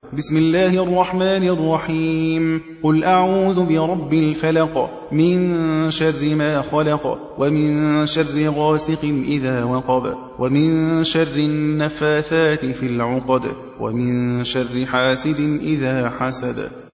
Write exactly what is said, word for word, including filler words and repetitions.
بسم الله الرحمن الرحيم قل أعوذ برب الفلق من شر ما خلق ومن شر غاسق إذا وقب ومن شر النفاثات في العقد ومن شر حاسد إذا حسد